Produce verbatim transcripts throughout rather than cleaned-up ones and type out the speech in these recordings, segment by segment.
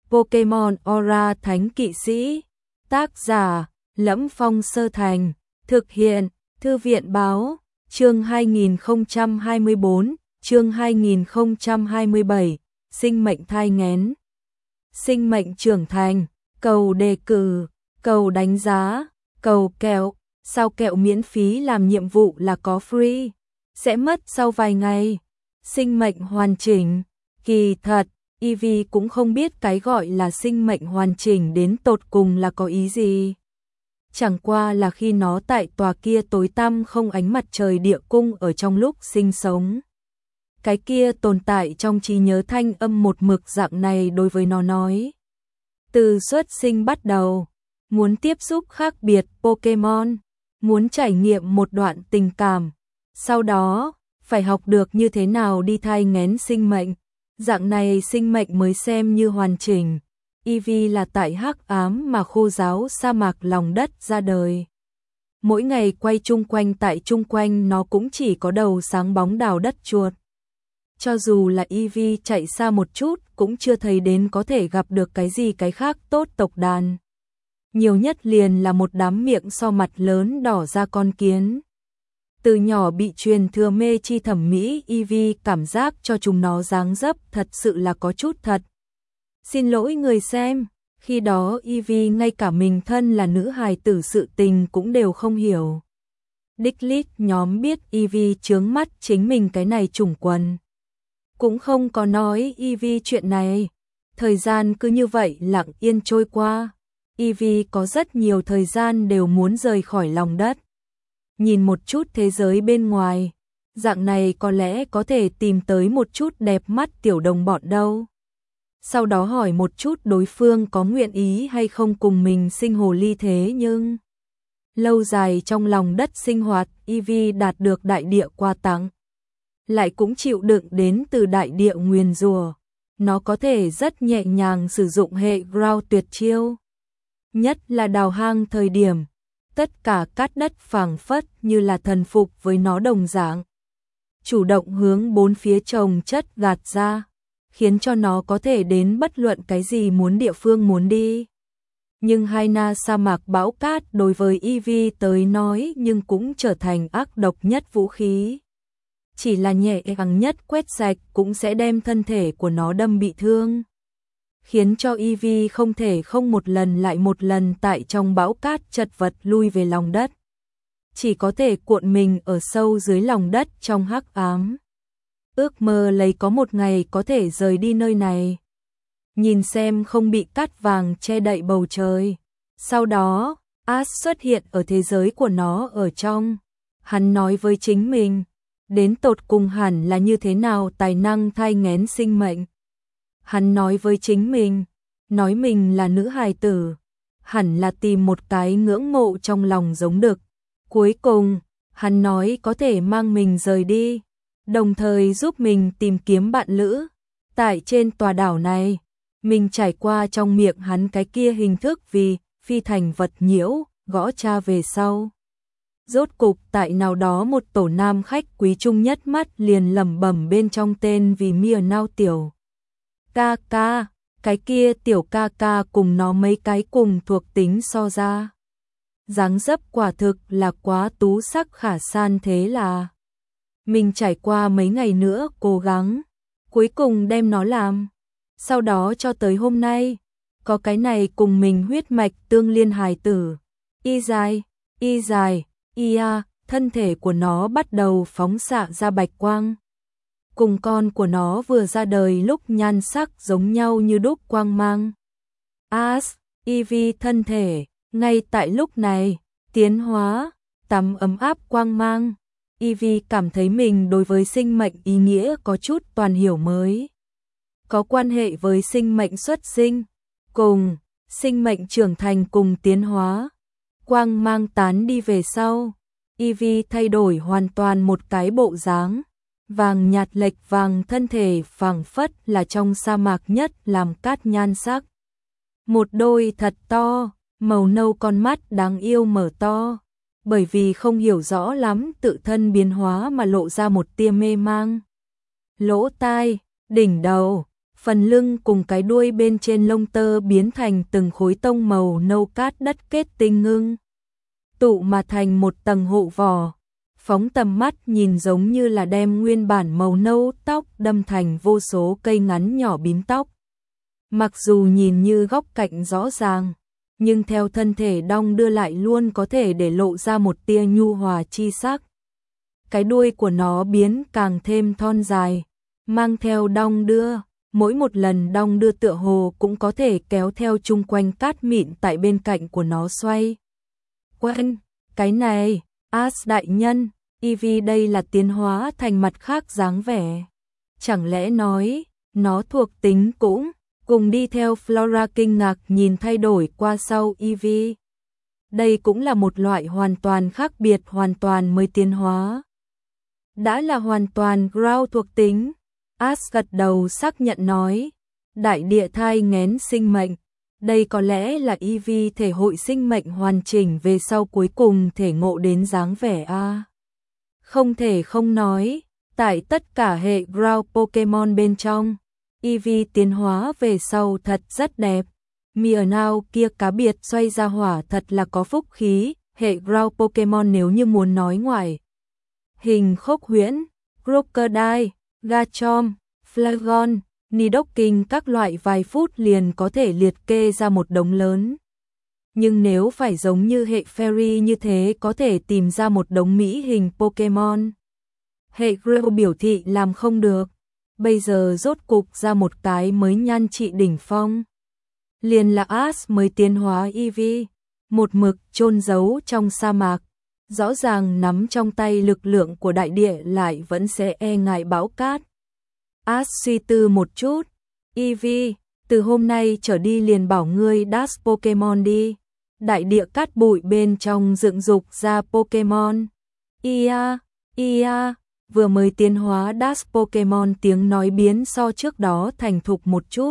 Pokemon Aura Thánh Kỵ Sĩ. Tác giả: Lẫm Phong Sơ Thành. Thực hiện: Thư viện báo. Chương hai nghìn không trăm hai mươi bốn, chương hai nghìn không trăm hai mươi bảy, sinh mệnh thai nghén. Sinh mệnh trưởng thành, cầu đề cử, cầu đánh giá, cầu kẹo, sao kẹo miễn phí làm nhiệm vụ là có free, sẽ mất sau vài ngày. Sinh mệnh hoàn chỉnh, kỳ thật, Eevee cũng không biết cái gọi là sinh mệnh hoàn chỉnh đến tột cùng là có ý gì. Chẳng qua là khi nó tại tòa kia tối tăm không ánh mặt trời địa cung ở trong lúc sinh sống. Cái kia tồn tại trong trí nhớ thanh âm một mực dạng này đối với nó nói. Từ xuất sinh bắt đầu, muốn tiếp xúc khác biệt Pokemon, muốn trải nghiệm một đoạn tình cảm, sau đó phải học được như thế nào đi thai nghén sinh mệnh, dạng này sinh mệnh mới xem như hoàn chỉnh. Eevee là tại hắc ám mà khô ráo sa mạc lòng đất ra đời. Mỗi ngày quay chung quanh tại chung quanh nó cũng chỉ có đầu sáng bóng đào đất chuột. Cho dù là Eevee chạy xa một chút cũng chưa thấy đến có thể gặp được cái gì cái khác tốt tộc đàn. Nhiều nhất liền là một đám miệng so mặt lớn đỏ ra con kiến. Từ nhỏ bị truyền thừa mê chi thẩm mỹ, Eevee cảm giác cho chúng nó dáng dấp thật sự là có chút thật. Xin lỗi người xem, khi đó Eevee ngay cả mình thân là nữ hài tử sự tình cũng đều không hiểu. Đích lít nhóm biết Eevee chướng mắt chính mình cái này chủng quần. Cũng không có nói Eevee chuyện này. Thời gian cứ như vậy lặng yên trôi qua. Eevee có rất nhiều thời gian đều muốn rời khỏi lòng đất. Nhìn một chút thế giới bên ngoài. Dạng này có lẽ có thể tìm tới một chút đẹp mắt tiểu đồng bọn đâu. Sau đó hỏi một chút đối phương có nguyện ý hay không cùng mình sinh hồ ly thế nhưng. Lâu dài trong lòng đất sinh hoạt, Eevee đạt được đại địa quà tặng. Lại cũng chịu đựng đến từ đại địa nguyền rủa. Nó có thể rất nhẹ nhàng sử dụng hệ ground tuyệt chiêu. Nhất là đào hang thời điểm, tất cả cát đất phảng phất như là thần phục với nó đồng dạng. Chủ động hướng bốn phía trồng chất gạt ra, khiến cho nó có thể đến bất luận cái gì muốn địa phương muốn đi. Nhưng hai na sa mạc bão cát đối với Eevee tới nói nhưng cũng trở thành ác độc nhất vũ khí. Chỉ là nhẹ nhàng nhất quét sạch cũng sẽ đem thân thể của nó đâm bị thương. Khiến cho Eevee không thể không một lần lại một lần tại trong bão cát chật vật lui về lòng đất. Chỉ có thể cuộn mình ở sâu dưới lòng đất trong hắc ám. Ước mơ lấy có một ngày có thể rời đi nơi này. Nhìn xem không bị cát vàng che đậy bầu trời. Sau đó, Ash xuất hiện ở thế giới của nó ở trong. Hắn nói với chính mình, đến tột cùng hẳn là như thế nào tài năng thai nghén sinh mệnh. Hắn nói với chính mình, nói mình là nữ hài tử, hẳn là tìm một cái ngưỡng mộ trong lòng giống đực. Cuối cùng, hắn nói có thể mang mình rời đi, đồng thời giúp mình tìm kiếm bạn lữ. Tại trên tòa đảo này, mình trải qua trong miệng hắn cái kia hình thức vì phi thành vật nhiễu, gõ cha về sau. Rốt cục tại nào đó một tổ nam khách quý trung nhất mắt liền lẩm bẩm bên trong tên vì mìa nao tiểu. Ca ca, cái kia tiểu ca ca cùng nó mấy cái cùng thuộc tính so ra. Dáng dấp quả thực là quá tú sắc khả san thế là. Mình trải qua mấy ngày nữa cố gắng, cuối cùng đem nó làm. Sau đó cho tới hôm nay, có cái này cùng mình huyết mạch tương liên hài tử. Y dài, y dài, y a, thân thể của nó bắt đầu phóng xạ ra bạch quang. Cùng con của nó vừa ra đời lúc nhan sắc giống nhau như đúc quang mang. Ash, Eevee thân thể, ngay tại lúc này, tiến hóa, tắm ấm áp quang mang. Eevee cảm thấy mình đối với sinh mệnh ý nghĩa có chút toàn hiểu mới. Có quan hệ với sinh mệnh xuất sinh, cùng, sinh mệnh trưởng thành cùng tiến hóa. Quang mang tán đi về sau, Eevee thay đổi hoàn toàn một cái bộ dáng. Vàng nhạt lệch vàng thân thể phảng phất là trong sa mạc nhất làm cát nhan sắc. Một đôi thật to, màu nâu con mắt đáng yêu mở to, bởi vì không hiểu rõ lắm tự thân biến hóa mà lộ ra một tia mê mang. Lỗ tai, đỉnh đầu, Phần lưng cùng cái đuôi bên trên lông tơ biến thành từng khối tông màu nâu cát đất kết tinh ngưng tụ mà thành một tầng hộ vỏ. Phóng tầm mắt nhìn giống như là đem nguyên bản màu nâu tóc đâm thành vô số cây ngắn nhỏ bím tóc. Mặc dù nhìn như góc cạnh rõ ràng, nhưng theo thân thể đong đưa lại luôn có thể để lộ ra một tia nhu hòa chi sắc. Cái đuôi của nó biến càng thêm thon dài, mang theo đong đưa, mỗi một lần đong đưa tựa hồ cũng có thể kéo theo chung quanh cát mịn tại bên cạnh của nó xoay. Quên, cái này, As đại nhân, Eevee đây là tiến hóa thành mặt khác dáng vẻ. Chẳng lẽ nói, nó thuộc tính cũng cùng đi theo Flora kinh ngạc nhìn thay đổi qua sau Eevee. Đây cũng là một loại hoàn toàn khác biệt, hoàn toàn mới tiến hóa. Đã là hoàn toàn ground thuộc tính. As gật đầu xác nhận nói, đại địa thai nghén sinh mệnh. Đây có lẽ là Eevee thể hội sinh mệnh hoàn chỉnh về sau cuối cùng thể ngộ đến dáng vẻ a. Không thể không nói, tại tất cả hệ ground Pokemon bên trong, Eevee tiến hóa về sau thật rất đẹp. Meowth kia cá biệt xoay ra hỏa thật là có phúc khí, hệ ground Pokemon nếu như muốn nói ngoài. Hình khốc huyễn, Crocodile, Garchomp, Flagon, Nidoking các loại vài phút liền có thể liệt kê ra một đống lớn. Nhưng nếu phải giống như hệ Fairy như thế có thể tìm ra một đống mỹ hình Pokemon. Hệ Growl biểu thị làm không được. Bây giờ rốt cục ra một cái mới nhan trị đỉnh phong. Liền là As mới tiến hóa Eevee, một mực chôn giấu trong sa mạc. Rõ ràng nắm trong tay lực lượng của đại địa lại vẫn sẽ e ngại bão cát. As suy tư một chút, Eevee, từ hôm nay trở đi liền bảo ngươi dash Pokemon đi. Đại địa cát bụi bên trong dựng dục ra Pokemon. Ia, ia, vừa mới tiến hóa dash Pokemon tiếng nói biến so trước đó thành thục một chút.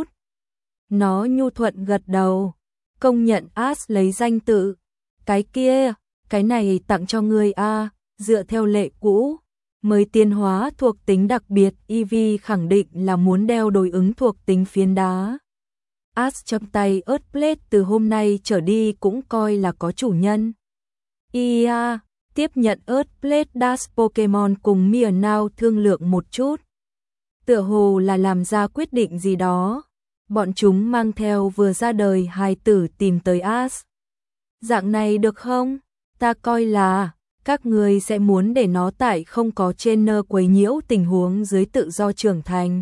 Nó nhu thuận gật đầu, công nhận As lấy danh tự. Cái kia, cái này tặng cho ngươi a, dựa theo lệ cũ. Mới tiến hóa thuộc tính đặc biệt, Eevee khẳng định là muốn đeo đối ứng thuộc tính phiến đá. As trong tay Earthblade từ hôm nay trở đi cũng coi là có chủ nhân. Ia, tiếp nhận Earthblade Dash Pokemon cùng Meowth thương lượng một chút. Tựa hồ là làm ra quyết định gì đó. Bọn chúng mang theo vừa ra đời hài tử tìm tới As. Dạng này được không? Ta coi là các người sẽ muốn để nó tại không có trainer quấy nhiễu tình huống dưới tự do trưởng thành.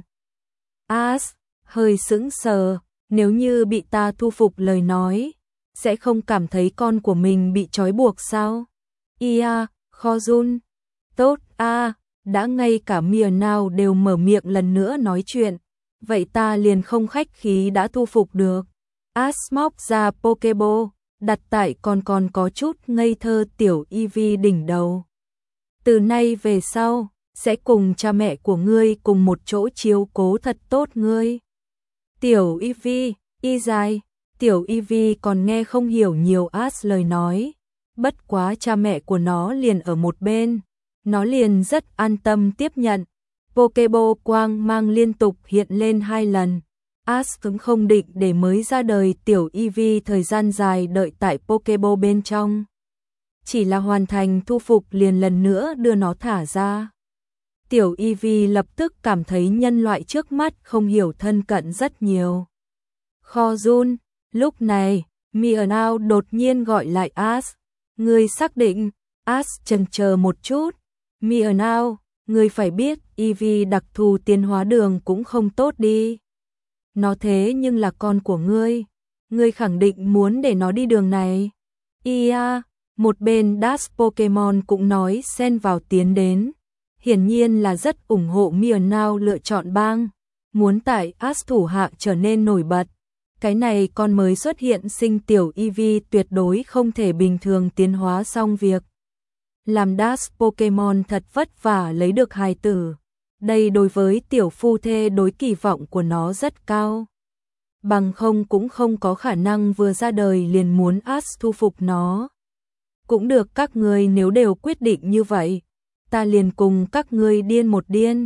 As hơi sững sờ, nếu như bị ta thu phục lời nói, sẽ không cảm thấy con của mình bị trói buộc sao? Ia, Khojun, tốt a, đã ngay cả Meowth đều mở miệng lần nữa nói chuyện, vậy ta liền không khách khí đã thu phục được. As móc ra Pokeball, đặt tại còn còn có chút ngây thơ tiểu Eevee đỉnh đầu. Từ nay về sau, sẽ cùng cha mẹ của ngươi cùng một chỗ chiếu cố thật tốt ngươi. Tiểu Eevee, y dài, tiểu Eevee còn nghe không hiểu nhiều As lời nói. Bất quá cha mẹ của nó liền ở một bên, nó liền rất an tâm tiếp nhận. Pokeball quang mang liên tục hiện lên hai lần. As cũng không định để mới ra đời tiểu Eevee thời gian dài đợi tại Pokeball bên trong. Chỉ là hoàn thành thu phục liền lần nữa đưa nó thả ra. Tiểu Eevee lập tức cảm thấy nhân loại trước mắt không hiểu thân cận rất nhiều. Khojun, lúc này, Meowth đột nhiên gọi lại As. Ngươi xác định? As chần chờ một chút. Meowth, ngươi phải biết Eevee đặc thù tiến hóa đường cũng không tốt đi. Nó thế nhưng là con của ngươi. Ngươi khẳng định muốn để nó đi đường này. Ia, một bên Dash Pokemon cũng nói xen vào tiến đến. Hiển nhiên là rất ủng hộ Meowth lựa chọn bang. Muốn tại As thủ hạ trở nên nổi bật. Cái này con mới xuất hiện sinh tiểu Eevee tuyệt đối không thể bình thường tiến hóa xong việc. Làm Dash Pokemon thật vất vả lấy được hài tử. Đây đối với tiểu phu thê đối kỳ vọng của nó rất cao. Bằng không cũng không có khả năng vừa ra đời liền muốn As thu phục nó. Cũng được các ngươi nếu đều quyết định như vậy. Ta liền cùng các ngươi điên một điên.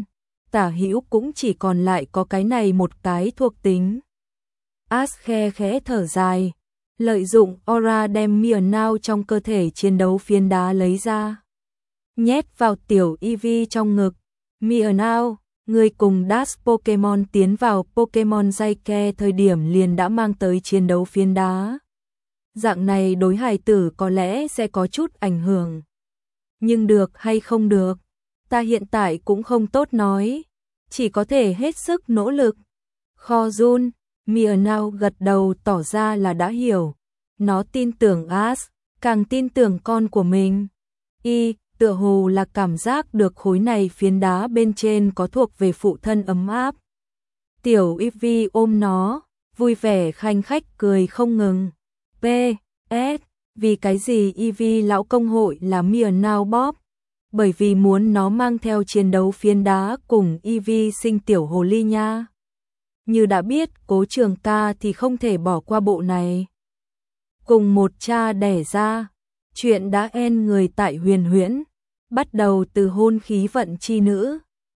tả hữu cũng chỉ còn lại có cái này một cái thuộc tính. Ash khe khẽ thở dài, lợi dụng aura đem Myeonao trong cơ thể chiến đấu phiến đá lấy ra, nhét vào tiểu Eevee trong ngực. Myeonao, người cùng Dash Pokemon tiến vào Pokemon Daycare thời điểm liền đã mang tới chiến đấu phiến đá. Dạng này đối hài tử có lẽ sẽ có chút ảnh hưởng. Nhưng được hay không được, ta hiện tại cũng không tốt nói, chỉ có thể hết sức nỗ lực. Khojun, Myeonao gật đầu tỏ ra là đã hiểu. Nó tin tưởng Ash, càng tin tưởng con của mình. Y, tựa hồ là cảm giác được khối này phiến đá bên trên có thuộc về phụ thân ấm áp. Tiểu Eevee ôm nó, vui vẻ khanh khách cười không ngừng. P S Vì cái gì Eevee lão công hội là Myeonao bóp? Bởi vì muốn nó mang theo chiến đấu phiến đá cùng Eevee sinh tiểu hồ ly nha. Như đã biết, Cố Trường Ca thì không thể bỏ qua bộ này. Cùng một cha đẻ ra, chuyện đã en người tại Huyền Huyễn, bắt đầu từ hôn khí vận chi nữ.